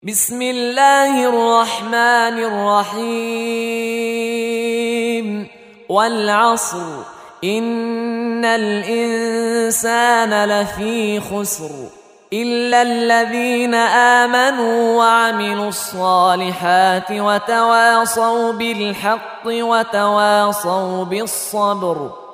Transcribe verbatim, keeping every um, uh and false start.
بسم الله الرحمن الرحيم والعصر إن الإنسان لفي خسر إلا الذين آمنوا وعملوا الصالحات وتواصوا بالحق وتواصوا بالصبر.